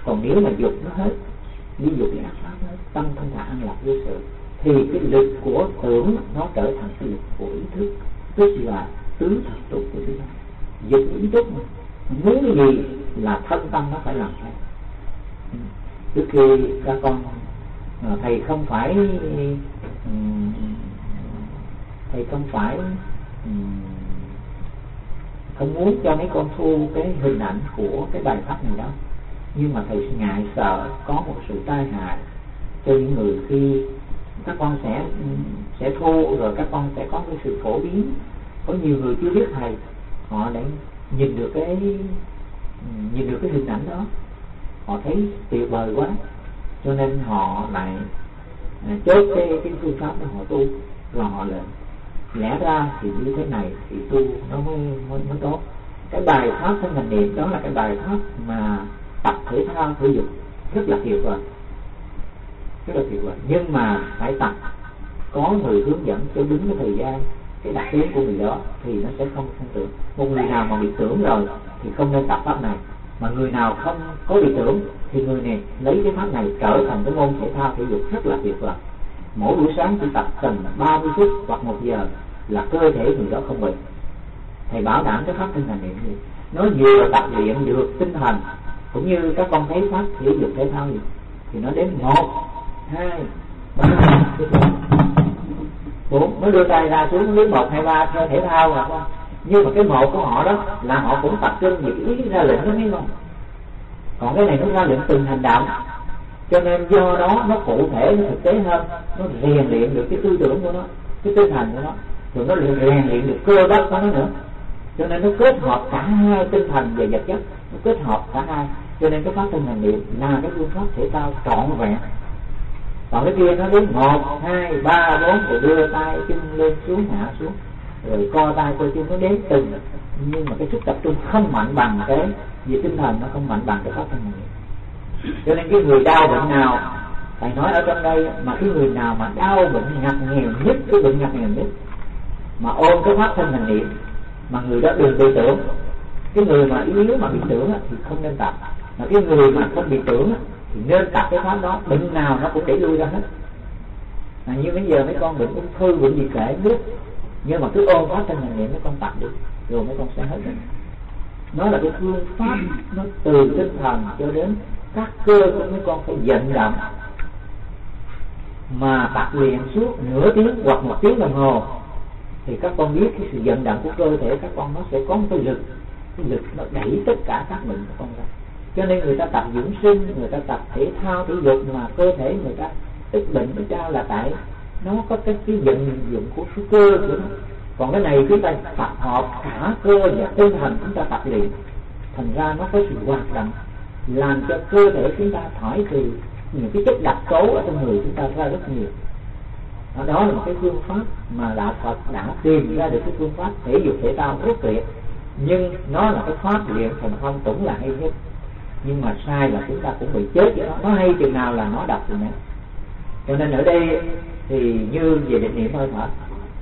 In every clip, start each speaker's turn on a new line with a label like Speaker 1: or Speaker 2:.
Speaker 1: Còn nếu mà dục nó hết, ví dụ cái ác pháp nó hết, tâm thanh thản an lạc vô sự, thì cái lực của tưởng nó trở thành cái lực của ý thức, tức là tứ thật tục của chúng ta. Dục ý thức mà muốn cái gì là thân tâm nó phải làm theo. Trước khi các con thầy không phải không muốn cho mấy con thu cái hình ảnh của cái bài pháp này đâu, nhưng mà thầy ngại sợ có một sự tai hại cho những người khi các con sẽ thu, rồi các con sẽ có cái sự phổ biến. Có nhiều người chưa biết thầy, họ để nhìn được cái hình ảnh đó, họ thấy tuyệt vời quá, cho nên họ lại chốt cái phương pháp đó họ tu, rồi họ lên. Lẽ ra thì như thế này thì tu nó mới tốt. Cái bài pháp thân hành niệm đó là cái bài pháp mà tập thể thao thể dục rất là tuyệt vời, nhưng mà phải tập có người hướng dẫn cho đúng cái thời gian, cái đặc điểm của người đó thì nó sẽ không tưởng. Một người nào mà bị tưởng rồi thì không nên tập pháp này, mà người nào không có bị tưởng thì người này lấy cái pháp này trở thành cái môn thể thao thể dục rất là tuyệt vời. Mỗi buổi sáng chỉ tập tầm 30 phút hoặc 1 giờ là cơ thể người đó không bị. Thầy bảo đảm cái pháp thân hành niệm gì nó vừa tập luyện được tinh thần, cũng như các con thấy pháp thể dục thể thao gì thì nó đến 1, 2, 3, 4, nó đưa tay ra xuống đến 1, 2, 3 theo thể thao là không. Nhưng mà cái một của họ đó là họ cũng tập trung về ý ra lệnh đó mấy con. Còn cái này nó ra lệnh từng hành động, cho nên do đó nó cụ thể, nó thực tế hơn, nó rèn luyện được cái tư tưởng của nó, cái tinh thần của nó, rồi nó rèn luyện được cơ bắp của nó nữa. Cho nên nó kết hợp cả hai, tinh thần và vật chất, nó kết hợp cả hai. Cho nên cái pháp thân hành niệm là cái phương pháp thể thao trọn vẹn. Còn cái kia nó đến 1, 2, 3, 4 rồi đưa tay chân lên xuống hạ xuống, rồi co tay co chân, nó đến từng. Nhưng mà cái sức tập trung không mạnh bằng cái về tinh thần, nó không mạnh bằng cái pháp thân hành niệm. Cho nên cái người đau bệnh nào, thầy nói ở trong đây, mà cái người nào mà đau bệnh ngặt nghèo nhất, cái bệnh ngặt nghèo nhất mà ôm cái pháp thân hành niệm, mà người đó đừng bị tưởng. Cái người mà yếu mà bị tưởng thì không nên tập, mà cái người mà không bị tưởng thì nên tập cái pháp đó. Bệnh nào nó cũng để lui ra hết. Như bây giờ mấy con bệnh ung thư, bệnh gì kể biết, nhưng mà cứ ôm pháp thân hành niệm mấy con tập được, rồi mấy con sẽ hết bệnh. Nó là cái phương pháp, nó từ tinh thần cho đến các cơ của mấy con phải vận động, mà tập luyện suốt nửa tiếng hoặc 1 tiếng đồng hồ thì các con biết cái sự vận động của cơ thể các con nó sẽ có một cái lực nó đẩy tất cả các bệnh của con ra. Cho nên người ta tập dưỡng sinh, người ta tập thể thao thể dục mà cơ thể người ta ít bệnh ở ra là tại nó có cái vận dụng của cái cơ của nó. Còn cái này chúng ta tập hợp cả cơ và tinh thần chúng ta tập luyện, thành ra nó có sự hoạt động làm cho cơ thể chúng ta thải trừ những cái chất độc tố ở trong người chúng ta ra rất nhiều. Đó là một cái phương pháp mà đạo Phật đã tìm ra được, cái phương pháp thể dục thể thao rất tuyệt. Nhưng nó là cái pháp luyện thành phong cũng là hay nhất, nhưng mà sai là chúng ta cũng bị chết với nó hay chừng nào là nó độc rồi nè. Cho nên ở đây thì như về định niệm hơi thở,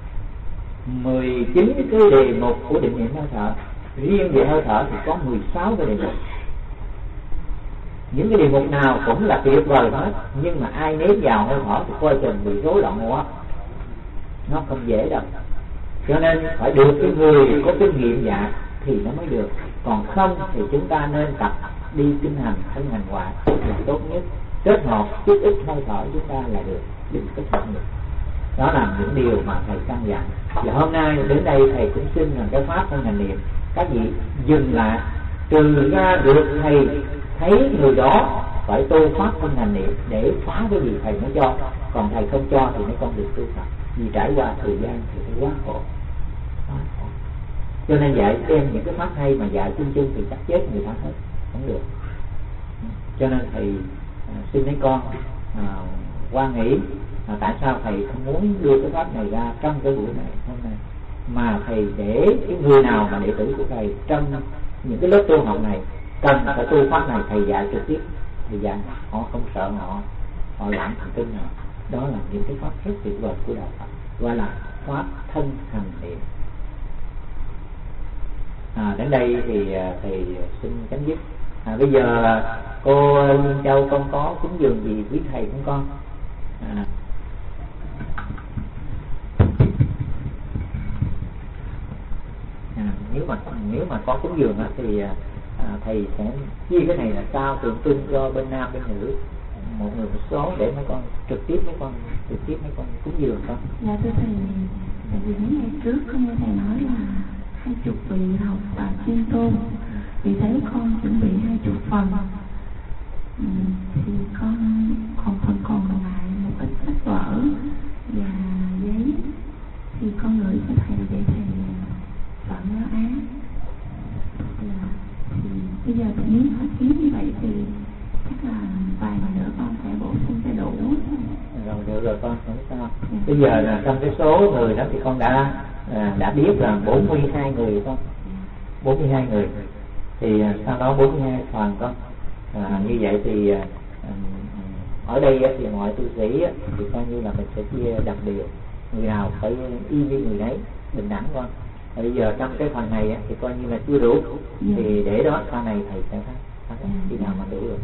Speaker 1: 19 cái đề mục của định niệm hơi thở, riêng về hơi thở thì có 16 cái đề mục. Những cái đề mục nào cũng là tuyệt vời hết, nhưng mà ai nếm vào hơi thở thì coi chừng bị rối loạn quá, nó không dễ đâu. Cho nên phải được cái người có kinh nghiệm dạ thì nó mới được. Còn không thì chúng ta nên tập đi kinh hành thân hành quả là tốt nhất, kết hợp chút ít hơi thở chúng ta là được, đừng kết hợp được. Đó là những điều mà thầy căn dặn. Và hôm nay đến đây thầy cũng xin rằng cái pháp thân hành niệm các vị dừng lại, trừ ra được thầy thấy người đó phải tu pháp thân hành niệm để phá cái gì thầy mới cho, còn thầy không cho thì mấy con được tu tập, vì trải qua thời gian thì phải quá khổ. Cho nên dạy xem những cái pháp hay mà dạy chung chung thì chắc chết người ta hết, không được. Cho nên thầy xin mấy con quan nghĩ tại sao thầy không muốn đưa cái pháp này ra trong cái buổi này hôm nay, mà thầy để cái người nào mà đệ tử của thầy trong những cái lớp tu học này cần phải tu pháp này, thầy dạy trực tiếp, thầy dạy họ không sợ, họ lãng thần kinh họ. Đó là những cái pháp rất tuyệt vời của đạo Phật, gọi là pháp thân hành niệm. Đến đây thì thầy xin chấm dứt. Bây giờ Cô Liên Châu con có cúng dường gì quý thầy cũng con? Nếu mà có cúng dường thì thầy sẽ chia cái này là sao tượng trưng cho bên nam bên nữ, một người một số để mấy con trực tiếp mấy con cúng dường con.
Speaker 2: Dạ thưa thầy, tại vì mấy ngày trước con nghe thầy nói là 20 vị học và chuyên tôn, vì thế con chuẩn bị 20 phần. Thì con còn lại một ít sách vở và giấy, thì con gửi cho thầy để thầy soạn giáo án. Thì bây giờ nếu phát kiến như vậy thì chắc là vài ngày nữa con sẽ bổ sung sẽ đủ.
Speaker 1: Rồi được rồi con, không sao. Bây giờ là trong cái số người đó thì con đã biết là 42 người con, 42 người. Thì sau đó 42 phần con. Như vậy thì ở đây thì mọi tu sĩ thì coi như là mình sẽ chia đặc biệt, người nào phải y như người đấy, bình đẳng con. Bây giờ trong cái phần này thì coi như là chưa đủ, thì để đó sau này thầy sẽ thấy khi nào mà đủ được.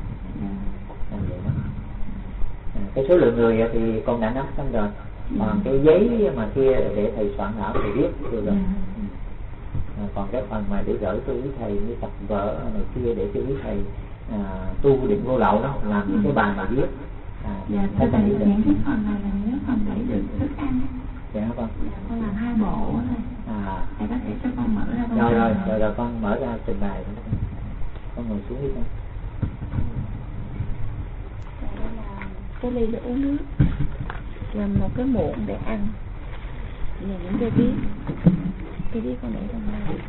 Speaker 1: Cái số lượng người thì con đã nắm xong rồi, còn cái giấy mà kia để thầy soạn thảo thầy viết được rồi. Còn cái phần mà để gửi cho quý thầy như tập vở này kia để cho quý thầy tu định vô lậu đó, làm những cái bài mà viết.
Speaker 2: Dạ thưa thầy, những cái phần này là những phần để được thức ăn.
Speaker 1: Dạ con.
Speaker 2: Con làm 2 bộ thôi. Thầy có thể cho con mở ra.
Speaker 1: Rồi con mở ra trình bày. Con ngồi xuống đi con.
Speaker 3: Đây là cái ly để uống nước, là một cái muỗng để ăn, là những cái biết con để trong đây.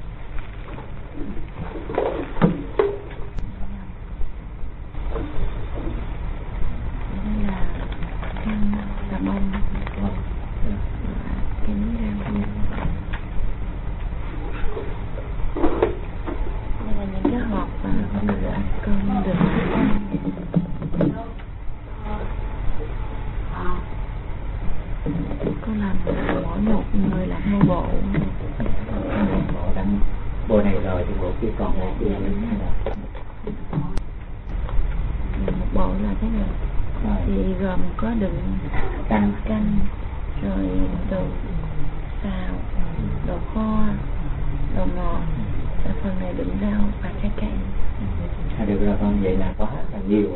Speaker 3: Đây là khăn xà bông, cái miếng rau. Đây là những cái hộp mà con được ăn cơm được ăn. Con làm mỗi một người làm 2 bộ.
Speaker 1: Bộ này rồi thì bộ kia còn một kia.
Speaker 3: Một bộ là thế này. Thì gồm có đựng canh, rồi đồ xào, đồ kho, đồ ngọt, và phần này đựng rau và trái cây.
Speaker 1: Được rồi con, vậy là có hết là nhiều.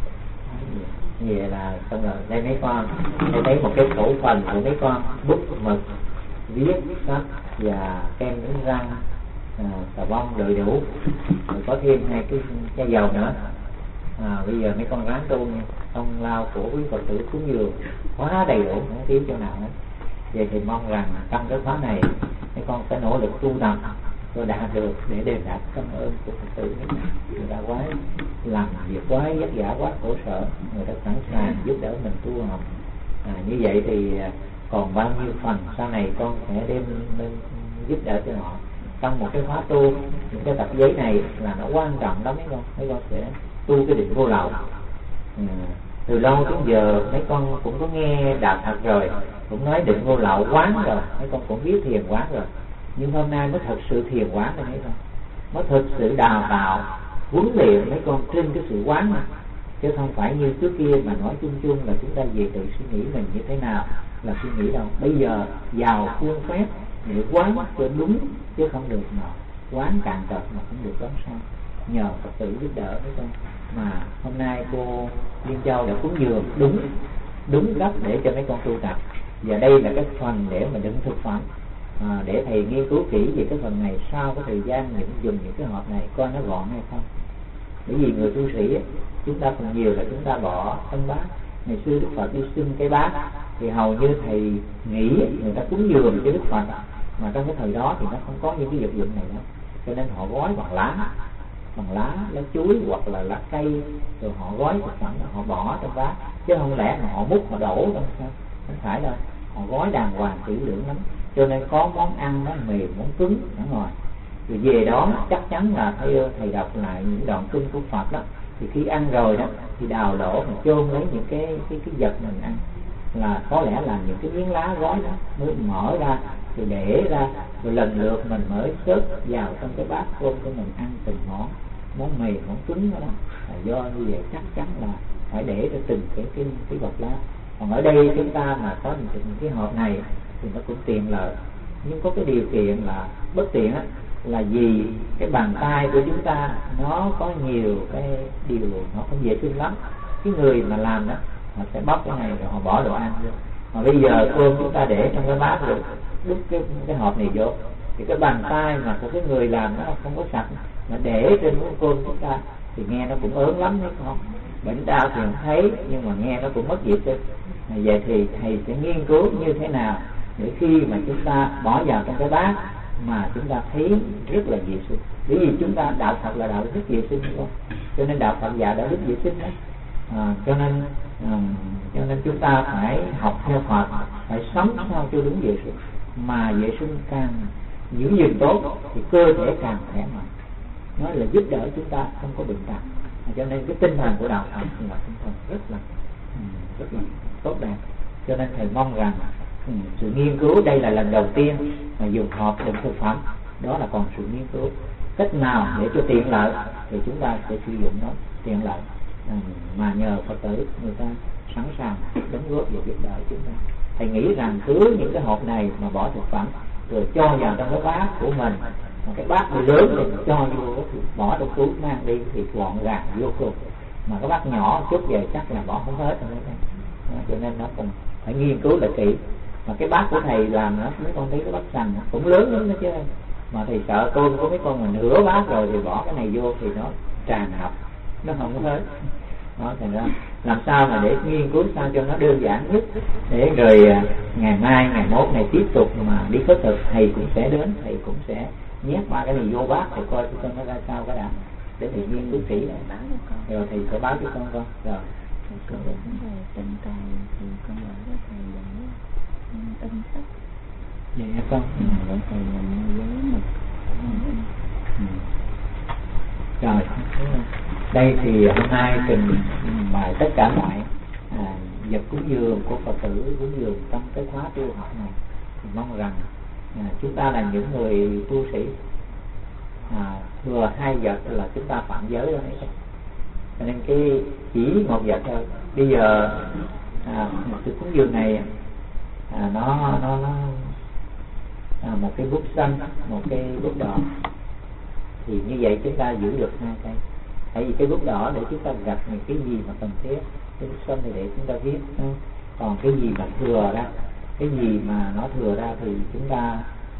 Speaker 1: Vậy là xong rồi. Đây mấy con, đây thấy một cái khẩu phần của mấy con, bút mực, viết sách và kem đánh răng, xà bông đầy đủ, rồi có thêm 2 cái chai dầu nữa. Bây giờ mấy con ráng tu nha, ông lao của quý Phật tử cúng dường quá đầy đủ, không thiếu chỗ nào hết. Vậy thì mong rằng trong cái khóa này mấy con sẽ nỗ lực tu tập rồi đạt được để đền đáp cảm ơn của Phật tử. Người ta quá làm việc quá vất vả, quá khổ sở, người ta sẵn sàng giúp đỡ mình tu học. Như vậy thì còn bao nhiêu phần sau này con sẽ đem lên giúp đỡ cho họ. Trong một cái khóa tu, những cái tập giấy này là nó quan trọng lắm mấy con sẽ tu cái định vô lậu. Từ lâu đến giờ mấy con cũng có nghe đạo Phật rồi, cũng nói định vô lậu quán rồi, mấy con cũng biết thiền quán rồi, nhưng hôm nay mới thật sự thiền quán rồi mấy con, mới thật sự đào tạo huấn luyện mấy con trên cái sự quán mà, chứ không phải như trước kia mà nói chung chung là chúng ta về tự suy nghĩ mình như thế nào là suy nghĩ đâu. Bây giờ vào phương phép để quán cho đúng, chứ không được mà quán cạn tật mà không được đón sao. Nhờ Phật tử giúp đỡ mấy con mà hôm nay cô Liên Châu đã cúng dường đúng cách để cho mấy con tu tập. Và đây là cái phần để mà đựng thực phẩm, để thầy nghiên cứu kỹ về cái phần này, sau cái thời gian dùng những cái hộp này coi nó gọn hay không. Bởi vì người tu sĩ chúng ta phần nhiều là chúng ta bỏ thân bát. Ngày xưa Đức Phật đi xưng cái bát thì hầu như thầy nghĩ người ta cúng dường cho Đức Phật, mà trong cái thời đó thì nó không có những cái vật dụng này đâu, cho nên họ gói bằng lá chuối hoặc là lá cây, rồi họ gói thực phẩm họ bỏ trong bát, chứ không lẽ mà họ múc họ đổ đâu, sao không phải đâu. Họ gói đàng hoàng kỹ lưỡng lắm, cho nên có món ăn món mềm món cứng ở ngoài. Rồi về đó chắc chắn là thầy đọc lại những đoạn kinh của Phật đó, thì khi ăn rồi đó thì đào lỗ mình chôn lấy những cái vật mình ăn, là có lẽ là những cái miếng lá gói đó mới mở ra rồi để ra, rồi lần lượt mình mới xớt vào trong cái bát cơm của mình ăn từng món. món mì, món trứng đó, là do như vậy chắc chắn là phải để cho từng cái bọc lá. Còn ở đây chúng ta mà có những cái hộp này thì nó cũng tiện lợi, nhưng có cái điều kiện là bất tiện á, là vì cái bàn tay của chúng ta nó có nhiều cái điều nó không vệ sinh lắm. Cái người mà làm đó họ sẽ bóc cái này rồi họ bỏ đồ ăn vô, mà bây giờ cơm chúng ta để trong cái bát rồi đút cái hộp này vô thì cái bàn tay mà của cái người làm nó không có sạch, mà để trên cái cơm chúng ta thì nghe nó cũng ớn lắm đấy con. Bệnh đau thì không thấy nhưng mà nghe nó cũng mất vệ sinh. Vậy thì thầy sẽ nghiên cứu như thế nào để khi mà chúng ta bỏ vào trong cái bát mà chúng ta thấy rất là vệ sinh. Bởi vì chúng ta đạo Phật là đạo rất vệ sinh, đúng không? Cho nên đạo Phật dạy đạo đức vệ sinh đấy. Cho nên chúng ta phải học theo Phật, phải sống sao cho đúng vệ sinh. Mà vệ sinh càng giữ gìn tốt thì cơ thể càng khỏe mạnh. Nó là giúp đỡ chúng ta không có bệnh tật. Cho nên cái tinh thần của đạo Phật là tinh thần rất là tốt đẹp. Cho nên thầy mong rằng sự nghiên cứu đây là lần đầu tiên mà dùng hộp đựng thực phẩm, đó là còn sự nghiên cứu cách nào để cho tiện lợi thì chúng ta sẽ sử dụng nó tiện lợi, mà nhờ Phật tử người ta sẵn sàng đóng góp và giúp đỡ chúng ta. Thầy nghĩ rằng cứ những cái hộp này mà bỏ thực phẩm rồi cho vào trong cái bát của mình, một cái bát bị lớn thì cho vô, bỏ trong túi mang đi thì gọn gàng vô cùng. Mà cái bát nhỏ chút về chắc là bỏ không hết rồi đấy. Cho nên nó cũng phải nghiên cứu lại kỹ. Mà cái bát của thầy làm nó, mấy con thấy cái bát sành cũng lớn lắm đó chứ. Mà thầy sợ cơm của mấy con mình nửa bát rồi thì bỏ cái này vô thì nó tràn ngập, nó không có hết. Đó, thành ra làm sao mà để nghiên cứu sao cho nó đơn giản nhất, để rồi ngày mai ngày mốt này tiếp tục mà đi khất thực thầy cũng sẽ đến, thầy cũng sẽ nhét ba cái này vô bát thầy coi cho nó ra sao cái đã, để thầy nghiên cứu kỹ rồi thầy sẽ báo cho con rồi.
Speaker 3: Còn về vấn đề tình tài thì con bảo với thầy để in sách.
Speaker 1: Vậy hả con?
Speaker 3: Để thầy làm giấy mực.
Speaker 1: Rồi, đây thì hôm nay trình bày tất cả mọi vật cúng dường của Phật tử cúng dường trong cái khóa tu học này. Thì mong rằng chúng ta là những người tu sĩ, thừa hai vật là chúng ta phạm giới rồi đấy. Cho nên cái chỉ một vật thôi. Bây giờ một sự cúng dường này nó một cái bút xanh, một cái bút đỏ, thì như vậy chúng ta giữ được hai cái. Tại vì cái bút đỏ để chúng ta gạch những cái gì mà cần thiết, cái bút xanh thì để chúng ta viết. Còn cái gì mà thừa ra, cái gì mà nó thừa ra thì chúng ta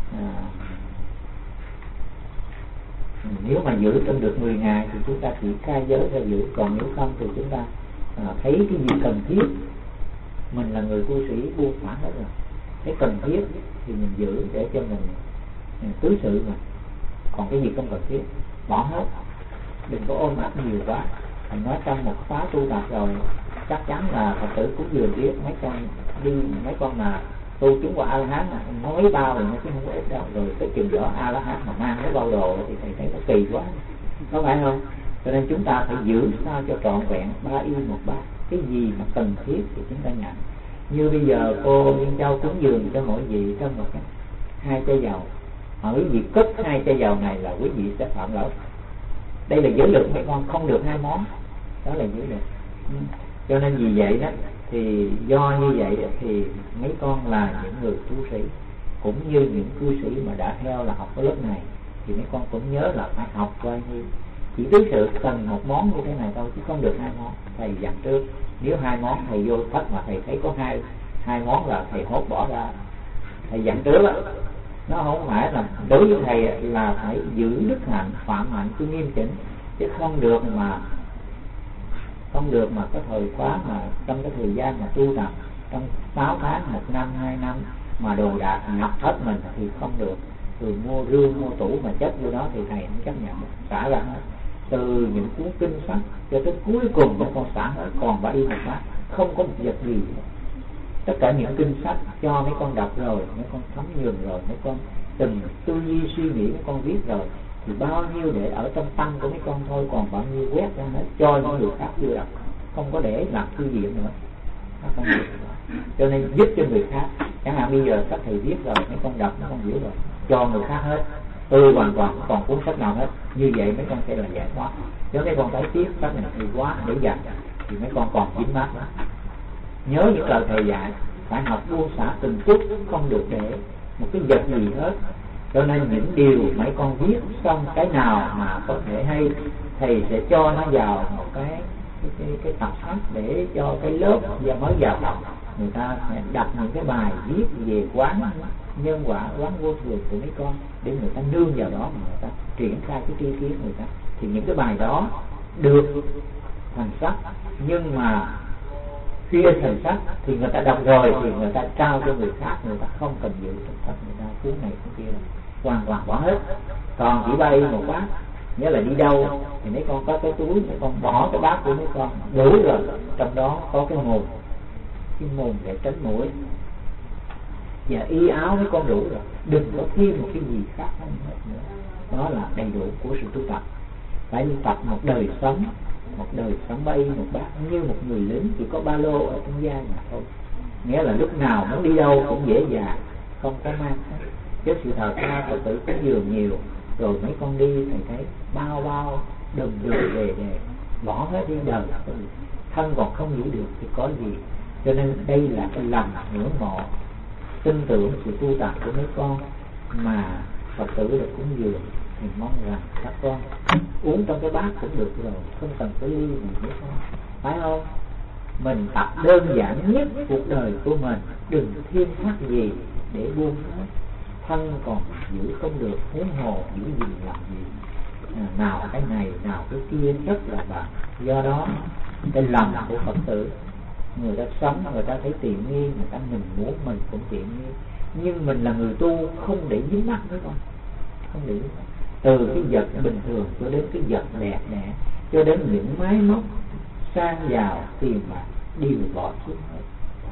Speaker 1: nếu mà giữ trong được 10 ngày thì chúng ta chỉ khai giới ra giữ. Còn nếu không thì chúng ta thấy cái gì cần thiết, mình là người tu sĩ buông xả hết rồi, cái cần thiết thì mình giữ để cho mình tứ sự mà. Còn cái gì không cần thiết bỏ hết, đừng có ôm ấp nhiều quá. Mình nói trong một khóa tu tập rồi chắc chắn là Phật tử cũng vừa biết mấy con mà tu chứng qua A-la-hán mà nói bao rồi nó chứ không có ít đâu. Rồi cái chừng đó A-la-hán mà mang cái bao đồ thì thầy thấy nó kỳ quá, có phải không? Cho nên chúng ta phải giữ sao cho trọn vẹn ba y một bát. Cái gì mà cần thiết thì chúng ta nhận. Như bây giờ cô Liên Châu cúng dường cho mỗi vị trong một cái 2 chai dầu, mà quý vị cất 2 chai dầu này là quý vị sẽ phạm lỗi. Đây là giới luật mấy con, không được 2 món, đó là giới luật. Cho nên vì vậy đó, thì do như vậy thì mấy con là những người tu sĩ, cũng như những cư sĩ mà đã theo là học cái lớp này, thì mấy con cũng nhớ là phải học bao nhiêu. Chỉ tứ sự cần 1 món như thế này thôi, chứ không được 2 món. Thầy dặn trước, nếu 2 món thầy vô thất mà thầy thấy có hai món là thầy hốt bỏ ra. Thầy dặn trước đó, nó không phải là đối với thầy là phải giữ đức hạnh, phạm hạnh cứ nghiêm chỉnh, chứ không được mà cái thời khóa mà trong cái thời gian mà tu tập trong 6 tháng, 1 năm, 2 năm mà đồ đạc ngập hết mình thì không được. Từ mua rương, mua tủ mà chất vô đó thì thầy không chấp nhận, xả ra hết. Từ những cuốn kinh sách cho tới cuối cùng mấy con xả hết, còn ba y một bát, không có một vật gì. Tất cả những kinh sách cho mấy con đọc rồi, mấy con thấm nhuần rồi, mấy con từng tư duy suy nghĩ mấy con viết rồi, thì bao nhiêu để ở trong tâm của mấy con thôi, còn bao nhiêu quét ra hết cho những người khác chưa đọc, không có để làm thư viện nữa. Không được. Cho nên giúp cho người khác. Chẳng hạn bây giờ các thầy viết rồi, mấy con đọc, mấy con hiểu rồi, cho người khác hết. hoàn toàn không còn cuốn sách nào hết. Như vậy mấy con sẽ là giải thoát. Nếu mấy con thấy tiếc sách này thì quá để dành thì mấy con còn dính mắc đó. Nhớ những lời thầy dạy, phải học buông xả từng chút, không được để một cái vật gì hết. Cho nên những điều mấy con viết xong, cái nào mà có thể hay, thầy sẽ cho nó vào một cái tập sách để cho cái lớp và mới vào học người ta sẽ đặt những cái bài viết về quán nhân quả, quán vô thường của mấy con, để người ta nương vào đó mà người ta triển khai cái tri kiến người ta. Thì những cái bài đó được thành sách, nhưng mà khi thành sách thì người ta đọc rồi thì người ta trao cho người khác, người ta không cần giữ trong sách, người ta cuốn này cuốn kia hoàn toàn bỏ hết. Còn chỉ bay một bát, nhớ là đi đâu thì mấy con có cái túi, mấy con bỏ cái bát của mấy con đủ rồi, trong đó có cái mồm để tránh mũi và y áo mấy con đủ rồi, đừng có thêm một cái gì khác hết nữa. Đó là đầy đủ của sự tu tập. Phải tu tập một đời sống bay một bát như một người lính chỉ có ba lô ở trong vai mà thôi. Nghĩa là lúc nào muốn đi đâu cũng dễ dàng, không có mang hết. Chứ sự thật ra Phật tử có giường nhiều rồi mấy con đi thầy thấy bao đừng về bỏ hết đi đời, thân còn không giữ được thì có gì. Cho nên đây là cái lòng ngưỡng mộ tin tưởng sự tu tập của mấy con mà Phật tử được cúng dường. Thì mong rằng các con uống trong cái bát cũng được rồi, không cần cái ly gì mấy con, phải không? Mình tập đơn giản nhất cuộc đời của mình, đừng thêm thắt gì để buông hết. Thân còn giữ không được, huống hồ giữ gì làm gì. Nào cái này nào cái kia rất là bận. Do đó cái lòng của Phật tử, người ta sống người ta thấy tiện nghi, người ta mình muốn mình cũng tiện nghi, nhưng mình là người tu không để dính mắc với con, không để dính mắc. Từ cái vật bình thường cho đến cái vật đẹp đẽ, cho đến những máy móc sang giàu tiền bạc đều bỏ xuống hết.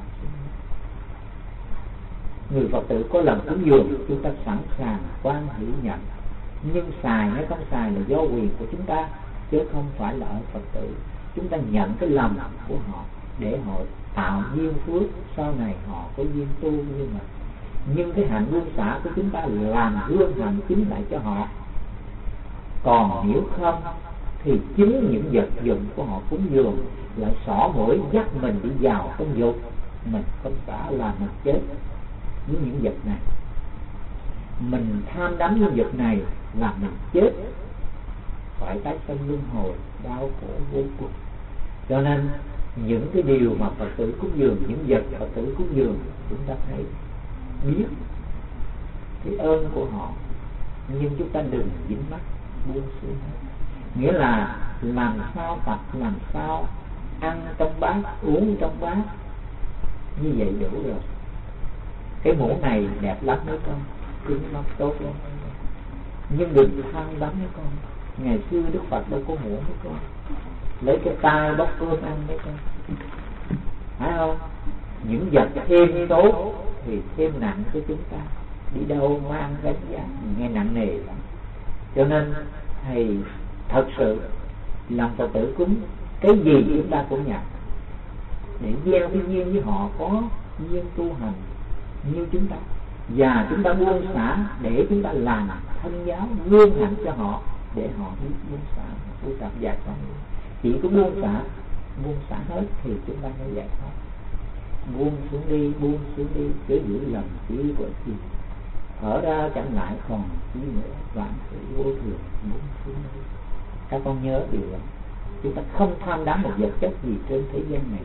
Speaker 1: Người Phật tử có lòng cúng dường, chúng ta sẵn sàng quan hỷ nhận, nhưng xài hay không xài là do quyền của chúng ta, chứ không phải là ở Phật tử. Chúng ta nhận cái lòng của họ để họ tạo duyên phước, sau này họ có duyên tu như mình. Nhưng cái hạnh buông xả của chúng ta làm gương hạnh chính lại cho họ. Còn nếu không thì chính những vật dụng của họ cúng dường lại xỏ mũi dắt mình đi vào trong dục, mình không xả là mình chết với những vật này. Mình tham đắm những vật này là mình chết, phải tái sanh luân hồi, đau khổ vô cùng. Cho nên những cái điều mà Phật tử cúng dường, những vật Phật tử cúng dường, chúng ta phải biết cái ơn của họ, nhưng chúng ta đừng dính mắc buông xuống. Nghĩa là làm sao tập, làm sao ăn trong bát, uống trong bát, như vậy đủ rồi. Cái mũ này đẹp lắm mấy con, cứng nó tốt lắm, nhưng đừng tham đắm mấy con. Ngày xưa Đức Phật đâu có mũ mấy con, lấy cái tay bóc cơm ăn mấy con, phải không? Những vật thêm tốt thì thêm nặng cho chúng ta, đi đâu mang gánh vác nghe nặng nề lắm. Cho nên thầy thật sự lòng Phật tử cúng cái gì chúng ta cũng nhận, để gieo cái duyên với họ có duyên tu hành như chúng ta, và chúng ta buông xả để chúng ta làm thân giáo gương hạnh cho họ, để họ biết buông xả, tu tập giải thoát. Chỉ có buông xả hết thì chúng ta mới giải thoát. Buông xuống đi, cứ giữ lòng chỉ của gì thở ra chẳng lại còn chi nữa, vạn sự vô thường, buông xuống đi. Các con nhớ điều đó, chúng ta không tham đắm một vật chất gì trên thế gian này,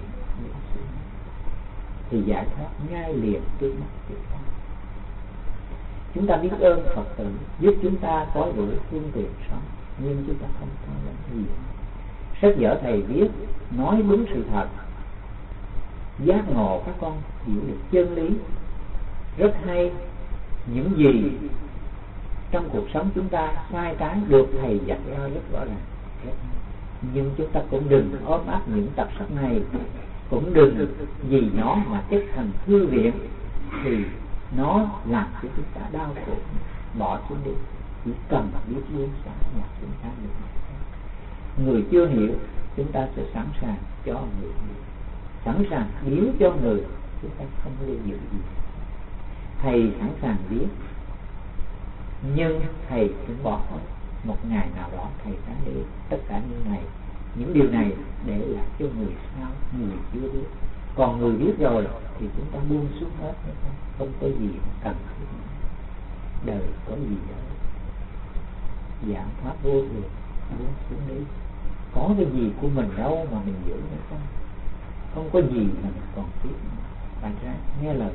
Speaker 1: thì giải thoát ngay liền trước mắt chúng ta. Chúng ta biết ơn Phật tử giúp chúng ta có đủ phương tiện sống, nhưng chúng ta không tham đắm gì. Sách vở thầy viết nói đúng sự thật, giác ngộ các con hiểu được chân lý rất hay. Những gì trong cuộc sống chúng ta sai trái được thầy dạy ra rất rõ ràng, nhưng chúng ta cũng đừng ôm ấp những tập sách này, cũng đừng vì nó mà chất thành thư viện, thì nó làm cho chúng ta đau khổ. Bỏ xuống đi, chỉ cần biết buông xả là chúng ta được. Người chưa hiểu chúng ta sẽ sẵn sàng cho người hiểu, sẵn sàng biếu cho người, chúng ta không lưu giữ gì. Thầy sẵn sàng biết Nhưng thầy cũng bỏ một ngày nào đó thầy sẽ để tất cả những điều này để lại cho người sau, người chưa biết. Còn người biết rồi thì chúng ta buông xuống hết, không có gì cần thiết. Đời có gì đâu, dạng pháp vô thường, buông xuống đi. Có cái gì của mình đâu mà mình giữ nữa không có gì mà mình còn tiếc. Phải ra nghe lời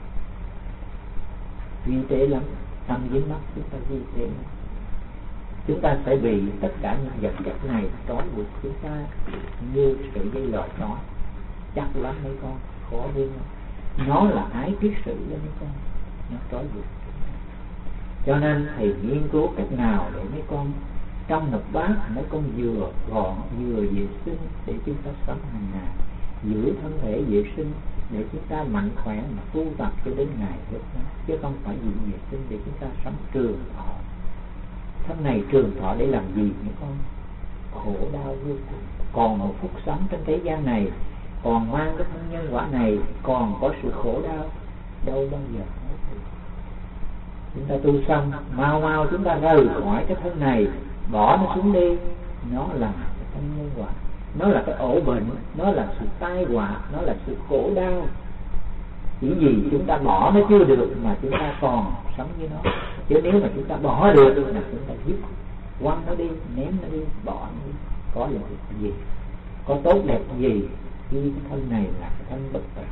Speaker 1: vi tế lắm, tâm dính mắt chúng ta vi tế lắm. Chúng ta sẽ bị tất cả những vật chất này trói buộc chúng ta như sợi dây lòi trói, chắc lắm mấy con, khó hơn. Nó là ái kiết sự đó mấy con, nó trói buộc. Cho nên thầy nghiên cứu cách nào để mấy con trong một bát mấy con vừa gọn vừa vệ sinh để chúng ta sống hàng ngày, giữ thân thể vệ sinh để chúng ta mạnh khỏe mà tu tập cho đến ngày hết, chứ không phải giữ vệ sinh để chúng ta sống trường thọ. Thân này trường thọ để làm gì mấy con? Khổ đau vô cùng. Còn một phút sống trên thế gian này, còn mang cái thân nhân quả này, còn có sự khổ đau đâu bao giờ hết. Chúng ta tu xong mau mau chúng ta rời khỏi cái thân này, bỏ nó xuống đi. Nó là cái thân nhân quả, nó là cái ổ bệnh, nó là sự tai họa, nó là sự khổ đau. Chỉ vì chúng ta bỏ nó chưa được mà chúng ta còn sống với nó. Chứ nếu mà chúng ta bỏ được là chúng ta dứt, quăng nó đi, ném nó đi, bỏ nó đi. Có lợi gì, có tốt đẹp gì khi cái thân này là cái thân bất tử.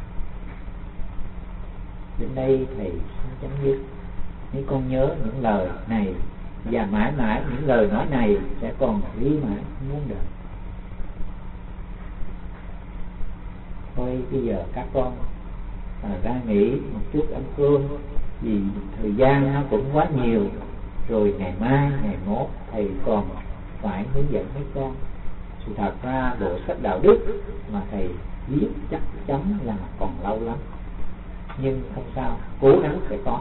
Speaker 1: Đến đây thầy xin chấm dứt. Nếu con nhớ những lời này và mãi mãi những lời nói này sẽ còn ghi mãi muôn đời. Thôi bây giờ các con ra nghỉ một chút ăn cơm, vì thời gian nó cũng quá nhiều. Rồi ngày mai, ngày mốt thầy còn phải hướng dẫn mấy con. Sự thật ra bộ sách đạo đức mà thầy viết chắc chắn là còn lâu lắm, nhưng không sao, cố gắng sẽ có.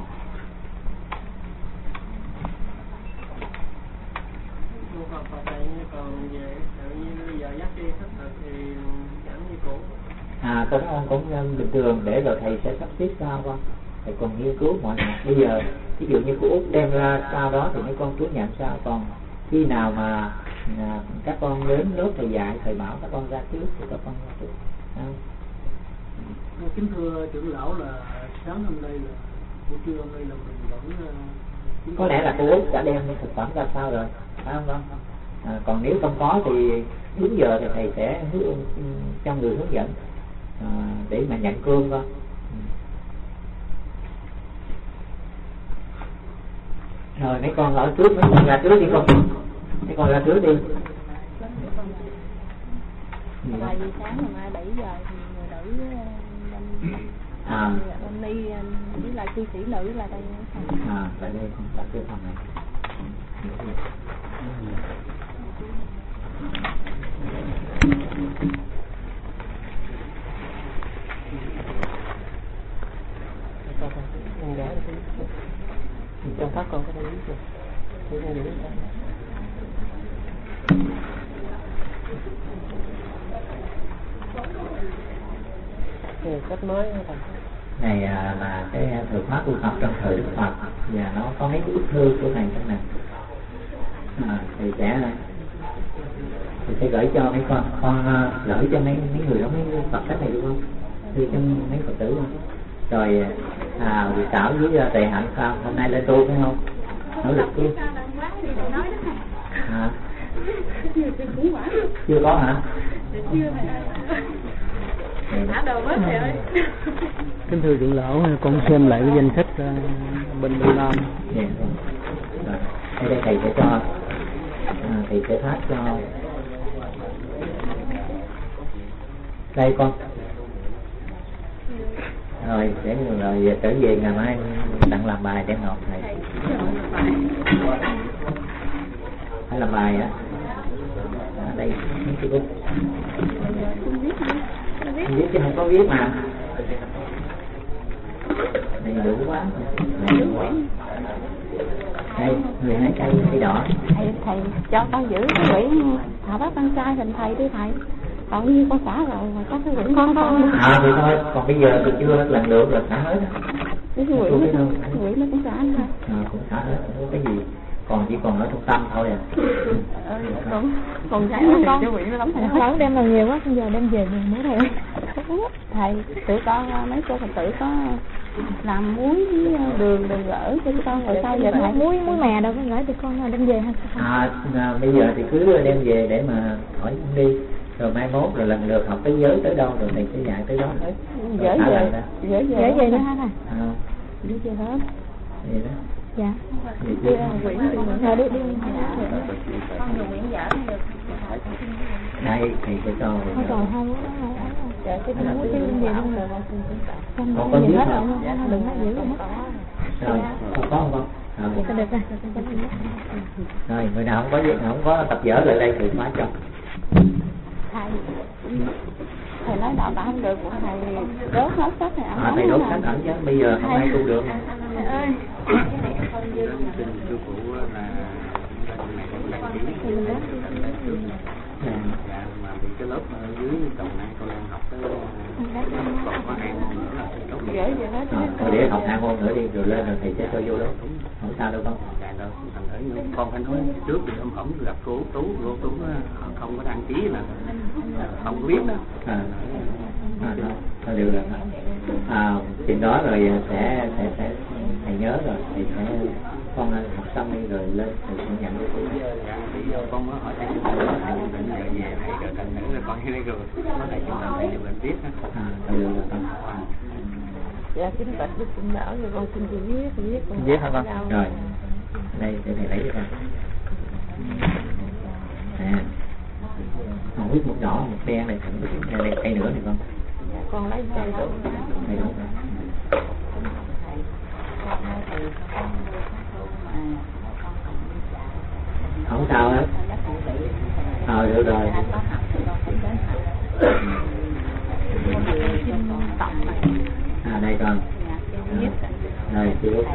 Speaker 4: Còn về như bây giờ dắt đi hết rồi thì chẳng như cũ.
Speaker 1: Cũng bình thường, để rồi thầy sẽ sắp xếp sao con. Thầy còn nghiên cứu mọi mặt. Bây giờ ví dụ như cô Út đem ra sau đó thì mấy con chú nhận sao. Còn khi nào mà các con đến lớp thầy dạy, thầy bảo các con ra trước thì các con ra trước.
Speaker 4: Kính thưa trưởng lão, là sáng hôm nay là buổi trưa hôm nay là mình vẫn
Speaker 1: có lẽ là cô Út đã đem thực phẩm ra sao rồi, phải không con? Còn nếu không có thì đúng giờ thì thầy sẽ cho người hướng dẫn để mà nhận cơm con. Rồi mấy con ở trước, mấy con ra trước đi con. Mấy con ra trước đi.
Speaker 3: Tại vì sáng ngày mai 7 giờ thì người nữ bên ni với lại cư sĩ nữ là đây.
Speaker 1: Tại đây con tại cái phòng này.
Speaker 4: con gái trong phát con có thấy chưa? Thấy con gì đó. Cách mới
Speaker 1: này là cái thuật pháp tu tập trong thời Đức Phật, và nó có mấy cái bức thư của thầy trong này. Thầy sẽ gửi cho mấy con gửi cho mấy người đó mấy Phật sách này đúng không? Thư cho mấy Phật tử không? Rồi Vị Xảo với Tề Hạnh sao? Hôm nay lên tu phải không? Nỗ lực tu. Chưa có hả?
Speaker 3: Thả đồ hết rồi ơi.
Speaker 4: Kính thưa trưởng lão, con xem lại cái danh sách bên Việt Nam.
Speaker 1: Rồi, đây thầy sẽ cho thầy sẽ phát cho đây con. Rồi để rồi trở về ngày mai tặng làm bài để nộp thầy. Phải làm bài á? Ở đây cái bút. Viết chứ không có viết mà. Này đủ quá. Đây, 12 cây đỏ.
Speaker 3: Thầy cho con giữ cái quyển Thọ Pháp Văn Sai thành thầy đi thầy. Còn như con xả rồi mà chắc cái quyển con thôi.
Speaker 1: Thì thôi, còn bây giờ thì chưa lần lượt là xả hết.
Speaker 3: Cái quỷ nó cũng xả hết.
Speaker 1: Cũng xả hết, không có cái gì, còn chỉ còn ở trong tâm thôi à.
Speaker 3: Còn cái con cái quỷ nó lắm thầy. Lớn đem là nhiều quá, bây giờ đem về mình mới thầy. Thầy, tụi con mấy cô Phật tử có làm muối với đường gỡ cho tụi con rồi sao giờ thầy? Muối mè đâu có gửi tụi con đem về hả?
Speaker 1: Bây giờ thì cứ đem về để mà hỏi đi, rồi mai mốt rồi lần lượt học cái giới tới đâu rồi thầy sẽ dạy tới đó.
Speaker 3: Dễ về nữa hả thầy? Đi về hết.
Speaker 1: Vậy đó.
Speaker 3: Dạ.
Speaker 1: Đi
Speaker 3: quỷ đi. Con dùng miễn dở được.
Speaker 1: Đây thì sẽ cho.
Speaker 3: Thôi trời không có. Dạ cái muối chứ gì không được.
Speaker 1: Con có biết không?
Speaker 3: Đừng nói dữ lắm.
Speaker 1: Rồi, có không?
Speaker 3: Dạ được rồi.
Speaker 1: Rồi, người nào không có tập vở lại đây thì khóa cho.
Speaker 3: Thầy nói đạo đã không được của thầy đốt hết sách này ăn.
Speaker 1: Thầy đốt sách ẩn chứ bây giờ không ai tu được.
Speaker 3: Thầy ơi.
Speaker 5: Sư phụ là mà bị cái lớp ở dưới đầu này con đang học cái còn có 2 môn nữa là tốt
Speaker 3: gửi về hết.
Speaker 1: Thôi để học 2 môn nữa đi rồi lên rồi thầy sẽ cho vô đó. Không sao đâu con.
Speaker 5: Dạ đâu, thành thử con phải nói trước thì hôm gặp cô Tú không có đăng ký là không có biết đó.
Speaker 1: Thôi được rồi. Chuyện đó rồi sẽ thầy nhớ rồi thì sẽ con học xong đi rồi lên thầy sẽ nhận với cô.
Speaker 5: Dạ thì con mới hỏi thầy định giờ về thầy rồi thành thử là con như đây rồi có thầy chúng ta thầy cho mình biết đó.
Speaker 1: Thôi được rồi con.
Speaker 3: Dạ kính bạch đức Phật đạo rồi con xin viết
Speaker 1: Viết hả con? Rồi. Đây để thầy lấy cho con. Con viết một đỏ một đen này thẳng đây cây nữa này con.
Speaker 3: Con lấy cây đủ.
Speaker 1: Cây đủ. Không sao hết. Được rồi. Đây con. Đây chị Út.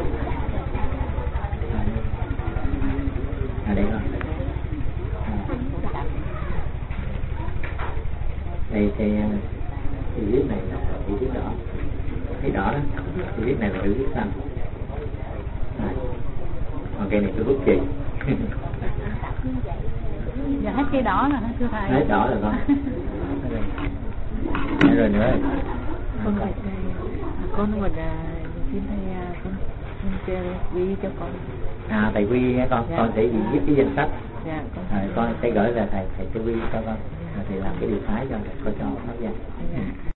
Speaker 1: Đây con. Đây thì chữ viết này là chữ viết đỏ. Cái đỏ đó, chữ viết này là chữ viết xanh. Còn cây này tôi bút chì.
Speaker 3: Dạ hết cây đỏ rồi thưa thầy.
Speaker 1: Hết đỏ rồi con. Rồi nữa.
Speaker 3: Con mình xin thầy con xin quy cho con.
Speaker 1: Thầy quy nha con. Dạ. Con sẽ viết cái danh sách.
Speaker 3: Dạ
Speaker 1: con sẽ gửi về thầy sẽ quy cho con. Thì làm cái điều thái cho thầy có cho pháp danh.